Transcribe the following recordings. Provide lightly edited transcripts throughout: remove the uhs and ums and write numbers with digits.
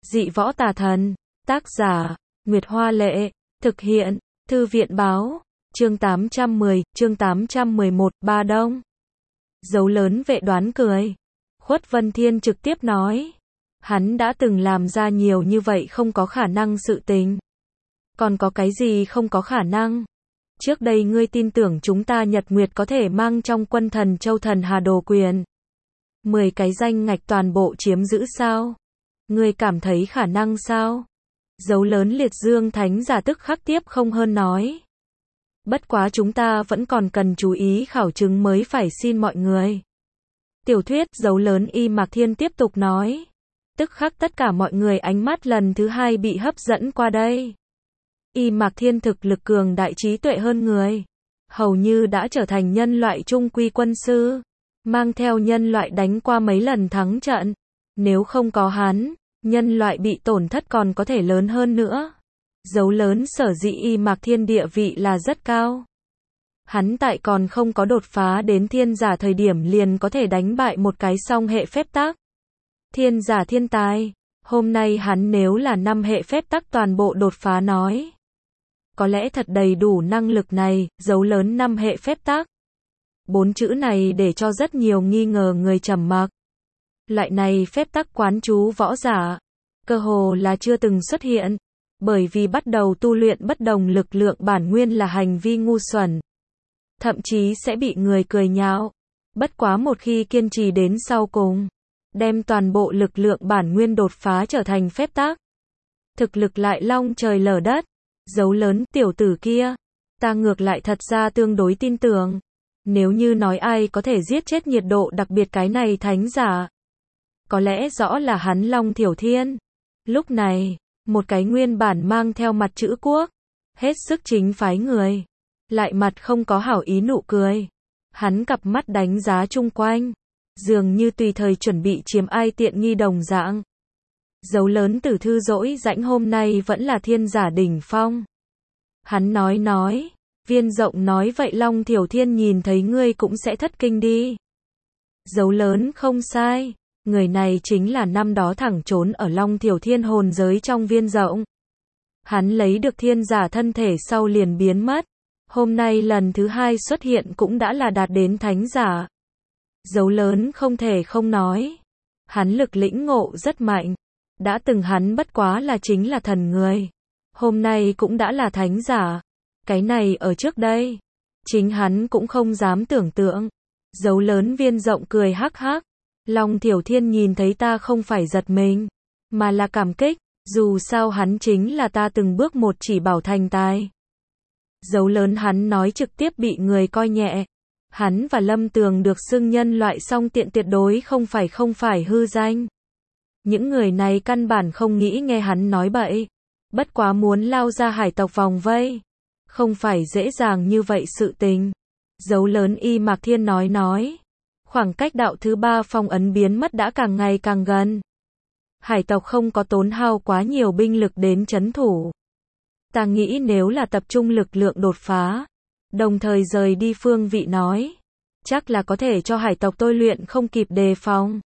Dị võ tà thần. Tác giả, Nguyệt Hoa Lệ. Thực hiện, Thư viện báo. Chương 811, Ba Đông. Dấu lớn vệ đoán cười. Khuất Vân Thiên trực tiếp nói. Hắn đã từng làm ra nhiều như vậy không có khả năng sự tình. Còn có cái gì không có khả năng? Trước đây ngươi tin tưởng chúng ta Nhật Nguyệt có thể mang trong quân thần châu thần Hà Đồ quyền 10 cái danh ngạch toàn bộ chiếm giữ sao? Ngươi cảm thấy khả năng sao? Dấu lớn liệt dương thánh giả tức khắc tiếp không hơn nói. Bất quá chúng ta vẫn còn cần chú ý khảo chứng mới phải xin mọi người. Tiểu thuyết dấu lớn Y Mạc Thiên tiếp tục nói. Tức khắc tất cả mọi người ánh mắt lần thứ hai bị hấp dẫn qua đây. Y Mạc Thiên thực lực cường đại trí tuệ hơn người. Hầu như đã trở thành nhân loại trung quy quân sư. Mang theo nhân loại đánh qua mấy lần thắng trận. Nếu không có hắn, nhân loại bị tổn thất còn có thể lớn hơn nữa. Dấu lớn sở dĩ Y Mạc Thiên địa vị là rất cao. Hắn tại còn không có đột phá đến thiên giả thời điểm liền có thể đánh bại một cái song hệ phép tắc. Thiên giả thiên tài. Hôm nay hắn nếu là 5 hệ phép tắc toàn bộ đột phá nói. Có lẽ thật đầy đủ năng lực này, dấu lớn 5 hệ phép tắc. 4 chữ này để cho rất nhiều nghi ngờ người trầm mặc. Loại này phép tắc quán chú võ giả, cơ hồ là chưa từng xuất hiện, bởi vì bắt đầu tu luyện bất đồng lực lượng bản nguyên là hành vi ngu xuẩn. Thậm chí sẽ bị người cười nhạo. Bất quá một khi kiên trì đến sau cùng, đem toàn bộ lực lượng bản nguyên đột phá trở thành phép tắc. Thực lực lại long trời lở đất. Dấu lớn tiểu tử kia, ta ngược lại thật ra tương đối tin tưởng. Nếu như nói ai có thể giết chết nhiệt độ đặc biệt cái này thánh giả, có lẽ rõ là hắn Long Thiểu Thiên. Lúc này, một cái nguyên bản mang theo mặt chữ quốc, hết sức chính phái người, lại mặt không có hảo ý nụ cười. Hắn cặp mắt đánh giá chung quanh, dường như tùy thời chuẩn bị chiếm ai tiện nghi đồng dạng. Dấu lớn tử thư dỗi rãnh hôm nay vẫn là thiên giả đỉnh phong. Hắn nói, Viên Rộng nói vậy Long Thiểu Thiên nhìn thấy ngươi cũng sẽ thất kinh đi. Dấu lớn không sai, người này chính là năm đó thẳng trốn ở Long Thiểu Thiên hồn giới trong Viên Rộng. Hắn lấy được thiên giả thân thể sau liền biến mất. Hôm nay lần thứ hai xuất hiện cũng đã là đạt đến thánh giả. Dấu lớn không thể không nói. Hắn lực lĩnh ngộ rất mạnh. Đã từng hắn bất quá là chính là thần người. Hôm nay cũng đã là thánh giả. Cái này ở trước đây, chính hắn cũng không dám tưởng tượng. Dấu lớn Viên Rộng cười hắc hắc. Long Thiểu Thiên nhìn thấy ta không phải giật mình, mà là cảm kích. Dù sao hắn chính là ta từng bước một chỉ bảo thành tài. Dấu lớn hắn nói trực tiếp bị người coi nhẹ. Hắn và Lâm Tường được xưng nhân loại song tiện tuyệt đối không phải hư danh. Những người này căn bản không nghĩ nghe hắn nói bậy. Bất quá muốn lao ra hải tộc vòng vây, không phải dễ dàng như vậy sự tình. Dấu lớn Y Mạc Thiên nói. Khoảng cách đạo thứ 3 phong ấn biến mất đã càng ngày càng gần. Hải tộc không có tốn hao quá nhiều binh lực đến trấn thủ. Ta nghĩ nếu là tập trung lực lượng đột phá, đồng thời rời đi phương vị nói, chắc là có thể cho hải tộc tôi luyện không kịp đề phòng.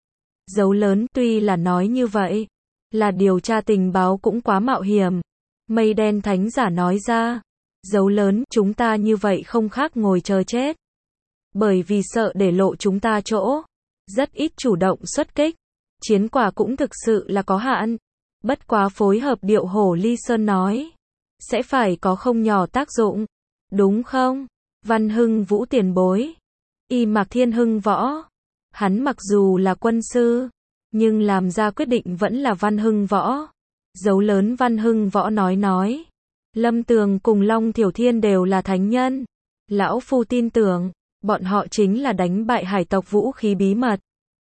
Dấu lớn tuy là nói như vậy, là điều tra tình báo cũng quá mạo hiểm. Mây đen thánh giả nói ra, dấu lớn chúng ta như vậy không khác ngồi chờ chết. Bởi vì sợ để lộ chúng ta chỗ, rất ít chủ động xuất kích. Chiến quả cũng thực sự là có hạn. Bất quá phối hợp điệu hổ ly sơn nói, sẽ phải có không nhỏ tác dụng. Đúng không? Văn Hưng Vũ tiền bối. Y Mạc Thiên hưng võ. Hắn mặc dù là quân sư, nhưng làm ra quyết định vẫn là Văn Hưng Võ. Dấu lớn Văn Hưng Võ nói. Lâm Tường cùng Long Thiểu Thiên đều là thánh nhân. Lão Phu tin tưởng, bọn họ chính là đánh bại hải tộc vũ khí bí mật.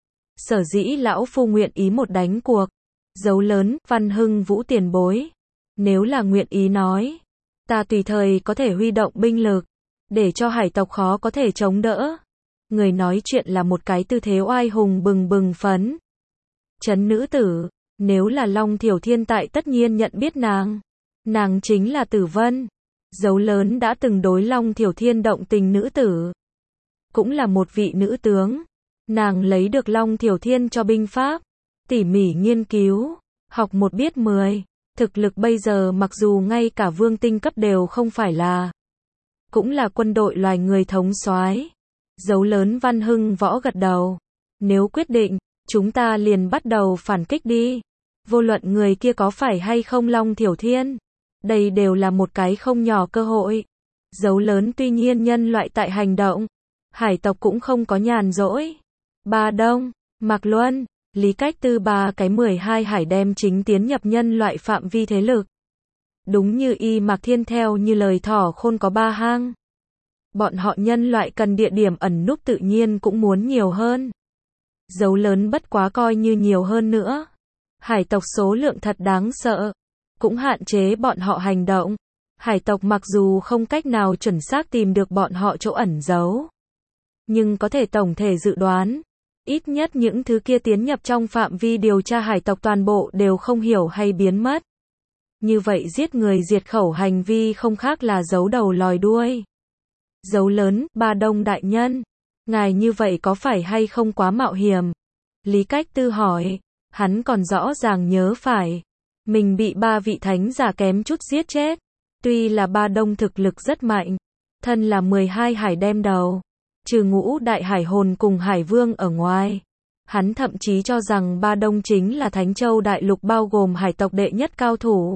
Sở dĩ Lão Phu nguyện ý một đánh cuộc. Dấu lớn Văn Hưng Vũ tiền bối. Nếu là nguyện ý nói, ta tùy thời có thể huy động binh lực, để cho hải tộc khó có thể chống đỡ. Người nói chuyện là một cái tư thế oai hùng bừng phấn. Trấn nữ tử, nếu là Long Thiểu Thiên tại tất nhiên nhận biết nàng. Nàng chính là Tử Vân. Dấu lớn đã từng đối Long Thiểu Thiên động tình nữ tử. Cũng là một vị nữ tướng. Nàng lấy được Long Thiểu Thiên cho binh pháp, tỉ mỉ nghiên cứu. Học một biết 10. Thực lực bây giờ mặc dù ngay cả vương tinh cấp đều không phải là, cũng là quân đội loài người thống soái. Dấu lớn Văn Hưng Võ gật đầu. Nếu quyết định, chúng ta liền bắt đầu phản kích đi. Vô luận người kia có phải hay không Long Thiểu Thiên, đây đều là một cái không nhỏ cơ hội. Dấu lớn tuy nhiên nhân loại tại hành động, hải tộc cũng không có nhàn rỗi. Ba Đông, Mạc Luân, Lý Cách Tư ba cái 12 hải đem chính tiến nhập nhân loại phạm vi thế lực. Đúng như Y Mạc Thiên theo như lời thỏ khôn có 3 hang. Bọn họ nhân loại cần địa điểm ẩn núp tự nhiên cũng muốn nhiều hơn. Dấu lớn bất quá coi như nhiều hơn nữa. Hải tộc số lượng thật đáng sợ, cũng hạn chế bọn họ hành động. Hải tộc mặc dù không cách nào chuẩn xác tìm được bọn họ chỗ ẩn giấu, nhưng có thể tổng thể dự đoán, ít nhất những thứ kia tiến nhập trong phạm vi điều tra hải tộc toàn bộ đều không hiểu hay biến mất. Như vậy giết người diệt khẩu hành vi không khác là giấu đầu lòi đuôi. Dấu lớn, Ba Đông đại nhân, ngài như vậy có phải hay không quá mạo hiểm? Lý Cách Tư hỏi, hắn còn rõ ràng nhớ phải, mình bị 3 vị thánh giả kém chút giết chết. Tuy là Ba Đông thực lực rất mạnh, thân là 12 hải đem đầu, trừ Ngũ đại hải hồn cùng hải vương ở ngoài, hắn thậm chí cho rằng Ba Đông chính là Thánh Châu đại lục bao gồm hải tộc đệ nhất cao thủ.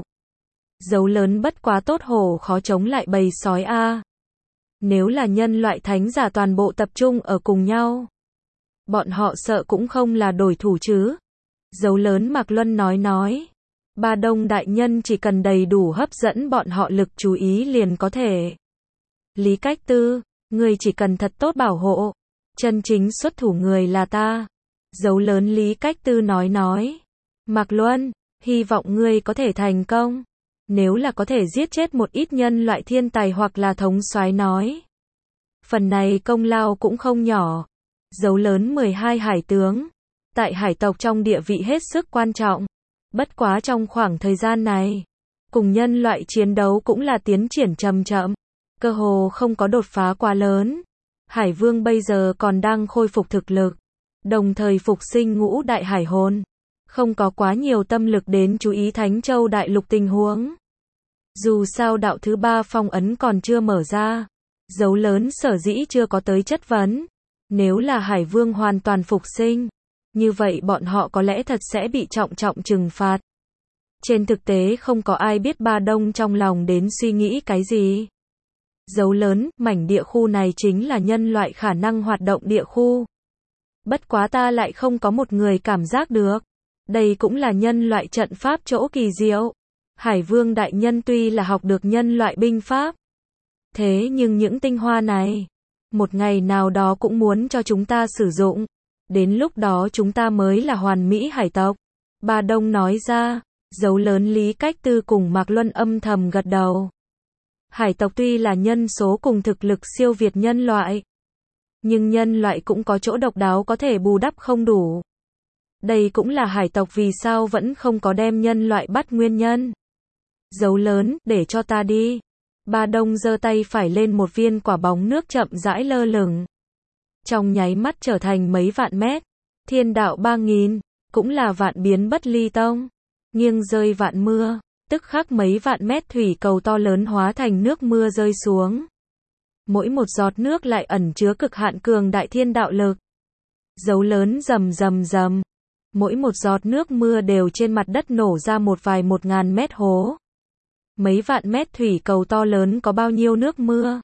Dấu lớn bất quá tốt hổ khó chống lại bầy sói a. Nếu là nhân loại thánh giả toàn bộ tập trung ở cùng nhau, bọn họ sợ cũng không là đối thủ chứ. Dấu lớn Mạc Luân nói. Ba Đông đại nhân chỉ cần đầy đủ hấp dẫn bọn họ lực chú ý liền có thể. Lý Cách Tư, người chỉ cần thật tốt bảo hộ. Chân chính xuất thủ người là ta. Dấu lớn Lý Cách Tư nói. Mạc Luân, hy vọng ngươi có thể thành công. Nếu là có thể giết chết một ít nhân loại thiên tài hoặc là thống soái nói, phần này công lao cũng không nhỏ. Dấu lớn 12 hải tướng, tại hải tộc trong địa vị hết sức quan trọng. Bất quá trong khoảng thời gian này, cùng nhân loại chiến đấu cũng là tiến triển chậm chậm, cơ hồ không có đột phá quá lớn. Hải Vương bây giờ còn đang khôi phục thực lực, đồng thời phục sinh Ngũ đại hải hồn, không có quá nhiều tâm lực đến chú ý Thánh Châu đại lục tình huống. Dù sao đạo thứ 3 phong ấn còn chưa mở ra, dấu lớn sở dĩ chưa có tới chất vấn. Nếu là Hải Vương hoàn toàn phục sinh, như vậy bọn họ có lẽ thật sẽ bị trọng trọng trừng phạt. Trên thực tế không có ai biết Ba Đông trong lòng đến suy nghĩ cái gì. Dấu lớn, mảnh địa khu này chính là nhân loại khả năng hoạt động địa khu. Bất quá ta lại không có một người cảm giác được. Đây cũng là nhân loại trận pháp chỗ kỳ diệu. Hải Vương đại nhân tuy là học được nhân loại binh pháp, thế nhưng những tinh hoa này, một ngày nào đó cũng muốn cho chúng ta sử dụng. Đến lúc đó chúng ta mới là hoàn mỹ hải tộc. Ba Đông nói ra. Dấu lớn Lý Cách Tư cùng Mạc Luân âm thầm gật đầu. Hải tộc tuy là nhân số cùng thực lực siêu việt nhân loại, nhưng nhân loại cũng có chỗ độc đáo có thể bù đắp không đủ. Đây cũng là hải tộc vì sao vẫn không có đem nhân loại bắt nguyên nhân. Dấu lớn, để cho ta đi. Ba Đông giơ tay phải lên, một viên quả bóng nước chậm rãi lơ lửng. Trong nháy mắt trở thành mấy vạn mét. Thiên đạo 3000, cũng là vạn biến bất ly tông. Nghiêng rơi vạn mưa, tức khắc mấy vạn mét thủy cầu to lớn hóa thành nước mưa rơi xuống. Mỗi một giọt nước lại ẩn chứa cực hạn cường đại thiên đạo lực. Dấu lớn rầm rầm rầm. Mỗi một giọt nước mưa đều trên mặt đất nổ ra một vài 1000 mét hố. Mấy vạn mét thủy cầu to lớn có bao nhiêu nước mưa?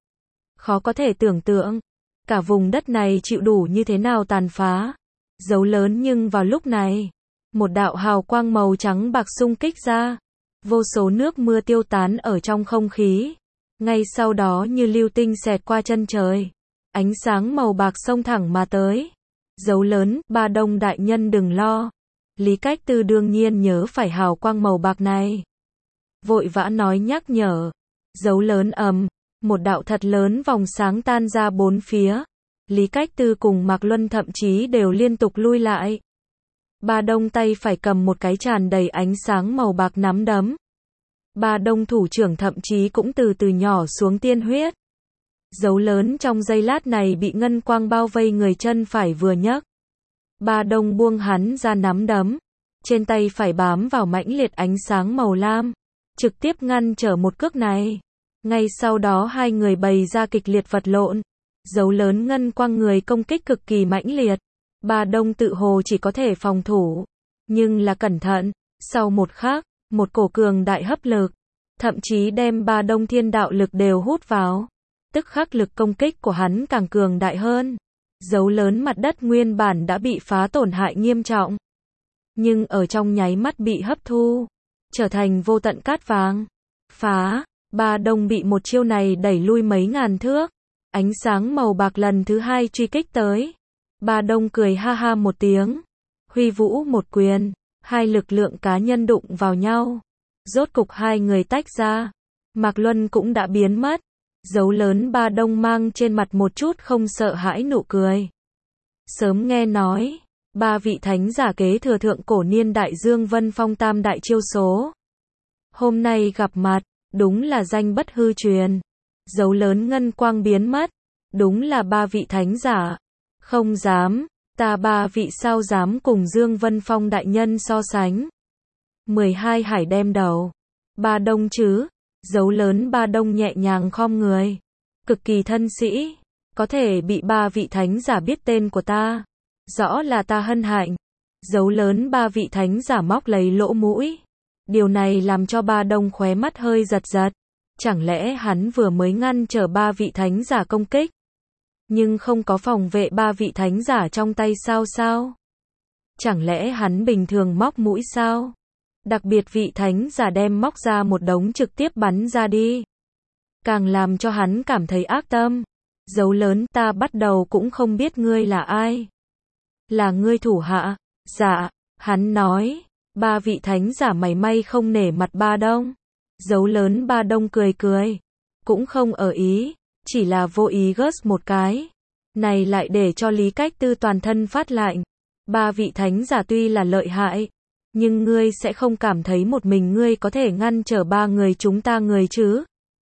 Khó có thể tưởng tượng. Cả vùng đất này chịu đủ như thế nào tàn phá. Dấu lớn nhưng vào lúc này, một đạo hào quang màu trắng bạc xung kích ra. Vô số nước mưa tiêu tán ở trong không khí. Ngay sau đó như lưu tinh xẹt qua chân trời. Ánh sáng màu bạc xông thẳng mà tới. Dấu lớn, Ba Đông đại nhân đừng lo. Lý Cách Tư đương nhiên nhớ phải hào quang màu bạc này. Vội vã nói nhắc nhở. Dấu lớn một đạo thật lớn vòng sáng tan ra bốn phía. Lý Cách Tư cùng Mạc Luân thậm chí đều liên tục lui lại. Ba Đông tay phải cầm một cái tràn đầy ánh sáng màu bạc nắm đấm. Ba Đông thủ trưởng thậm chí cũng từ từ nhỏ xuống tiên huyết. Dấu lớn trong giây lát này bị ngân quang bao vây người, chân phải vừa nhấc. Ba Đông buông hắn ra nắm đấm. trên tay phải bám vào mãnh liệt ánh sáng màu lam, trực tiếp ngăn trở một cước này. Ngay sau đó hai người bày ra kịch liệt vật lộn, dấu lớn ngân quang người công kích cực kỳ mãnh liệt. Ba Đông tự hồ chỉ có thể phòng thủ, nhưng là cẩn thận, sau một khắc, một cổ cường đại hấp lực, thậm chí đem Ba Đông thiên đạo lực đều hút vào. Tức khắc lực công kích của hắn càng cường đại hơn. Dấu lớn mặt đất nguyên bản đã bị phá tổn hại nghiêm trọng, nhưng ở trong nháy mắt bị hấp thu, trở thành vô tận cát vàng. Phá, Ba Đông bị một chiêu này đẩy lui mấy ngàn thước. Ánh sáng màu bạc lần thứ hai truy kích tới. Ba Đông cười ha ha một tiếng, huy vũ một quyền, hai lực lượng cá nhân đụng vào nhau. Rốt cục hai người tách ra, Mạc Luân cũng đã biến mất. Dấu lớn Ba Đông mang trên mặt một chút không sợ hãi nụ cười. Sớm nghe nói, ba vị thánh giả kế thừa thượng cổ niên đại Dương Vân Phong tam đại chiêu số. Hôm nay gặp mặt, đúng là danh bất hư truyền. Dấu lớn ngân quang biến mất, đúng là ba vị thánh giả. Không dám, ta ba vị sao dám cùng Dương Vân Phong đại nhân so sánh. 12 hải đem đầu. Ba Đông chứ? Dấu lớn Ba Đông nhẹ nhàng khom người, cực kỳ thân sĩ, có thể bị ba vị thánh giả biết tên của ta, rõ là ta hân hạnh. Dấu lớn ba vị thánh giả móc lấy lỗ mũi. Điều này làm cho Ba Đông khóe mắt hơi giật giật. Chẳng lẽ hắn vừa mới ngăn trở ba vị thánh giả công kích, nhưng không có phòng vệ ba vị thánh giả trong tay sao? Chẳng lẽ hắn bình thường móc mũi sao? Đặc biệt vị thánh giả đem móc ra một đống trực tiếp bắn ra đi, càng làm cho hắn cảm thấy ác tâm. Dấu lớn, ta bắt đầu cũng không biết ngươi là ai. Là ngươi thủ hạ? Dạ, hắn nói. Ba vị thánh giả mảy may không nể mặt Ba Đông. Dấu lớn Ba Đông cười cười, cũng không ở ý, chỉ là vô ý gớt một cái. Này lại để cho Lý Cách Tư toàn thân phát lạnh. Ba vị thánh giả tuy là lợi hại, nhưng ngươi sẽ không cảm thấy một mình ngươi có thể ngăn trở ba người chúng ta người chứ?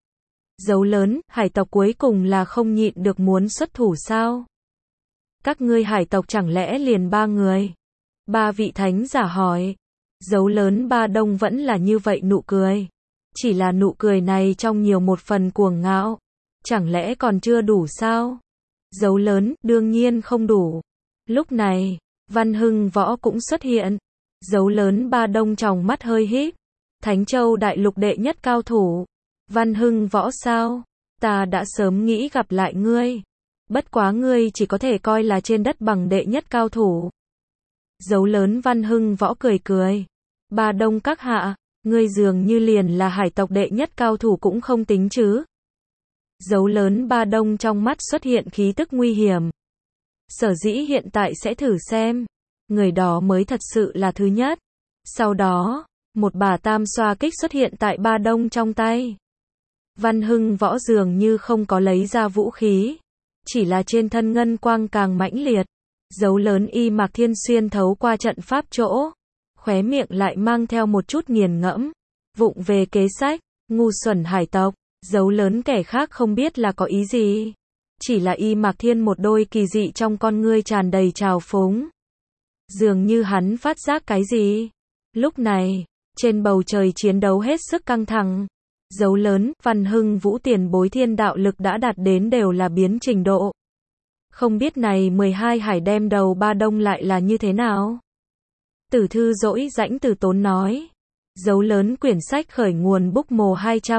Dấu lớn, hải tộc cuối cùng là không nhịn được muốn xuất thủ sao? Các ngươi hải tộc chẳng lẽ liền ba người? Ba vị thánh giả hỏi. Dấu lớn Ba Đông vẫn là như vậy nụ cười. Chỉ là nụ cười này trong nhiều một phần cuồng ngạo. Chẳng lẽ còn chưa đủ sao? Dấu lớn, đương nhiên không đủ. Lúc này, Văn Hưng Võ cũng xuất hiện. Dấu lớn Ba Đông tròng mắt hơi híp. Thánh Châu đại lục đệ nhất cao thủ. Văn Hưng Võ sao? Ta đã sớm nghĩ gặp lại ngươi. Bất quá ngươi chỉ có thể coi là trên đất bằng đệ nhất cao thủ. Dấu lớn Văn Hưng Võ cười cười. Ba Đông các hạ, ngươi dường như liền là hải tộc đệ nhất cao thủ cũng không tính chứ? Dấu lớn Ba Đông trong mắt xuất hiện khí tức nguy hiểm. Sở dĩ hiện tại sẽ thử xem, người đó mới thật sự là thứ nhất. Sau đó, một bả tam xoa kích xuất hiện tại Ba Đông trong tay. Văn Hưng Võ dường như không có lấy ra vũ khí, chỉ là trên thân ngân quang càng mãnh liệt. Dấu lớn Y Mạc Thiên xuyên thấu qua trận pháp chỗ, khóe miệng lại mang theo một chút nghiền ngẫm. Vụng về kế sách, ngu xuẩn hải tộc. Dấu lớn kẻ khác không biết là có ý gì. Chỉ là Y Mạc Thiên một đôi kỳ dị trong con ngươi tràn đầy trào phúng. Dường như hắn phát giác cái gì. Lúc này, trên bầu trời chiến đấu hết sức căng thẳng. Dấu lớn, Văn Hưng Vũ tiền bối thiên đạo lực đã đạt đến đều là biến trình độ. Không biết này 12 hải đem đầu Ba Đông lại là như thế nào? Tử thư dỗi rãnh từ tốn nói. Dấu lớn quyển sách khởi nguồn book mồ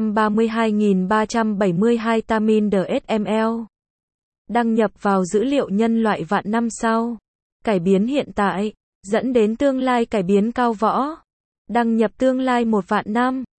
232.372 Tamin DSML. Đăng nhập vào dữ liệu nhân loại vạn năm sau. Cải biến hiện tại, dẫn đến tương lai cải biến cao võ. Đăng nhập tương lai 1 vạn năm.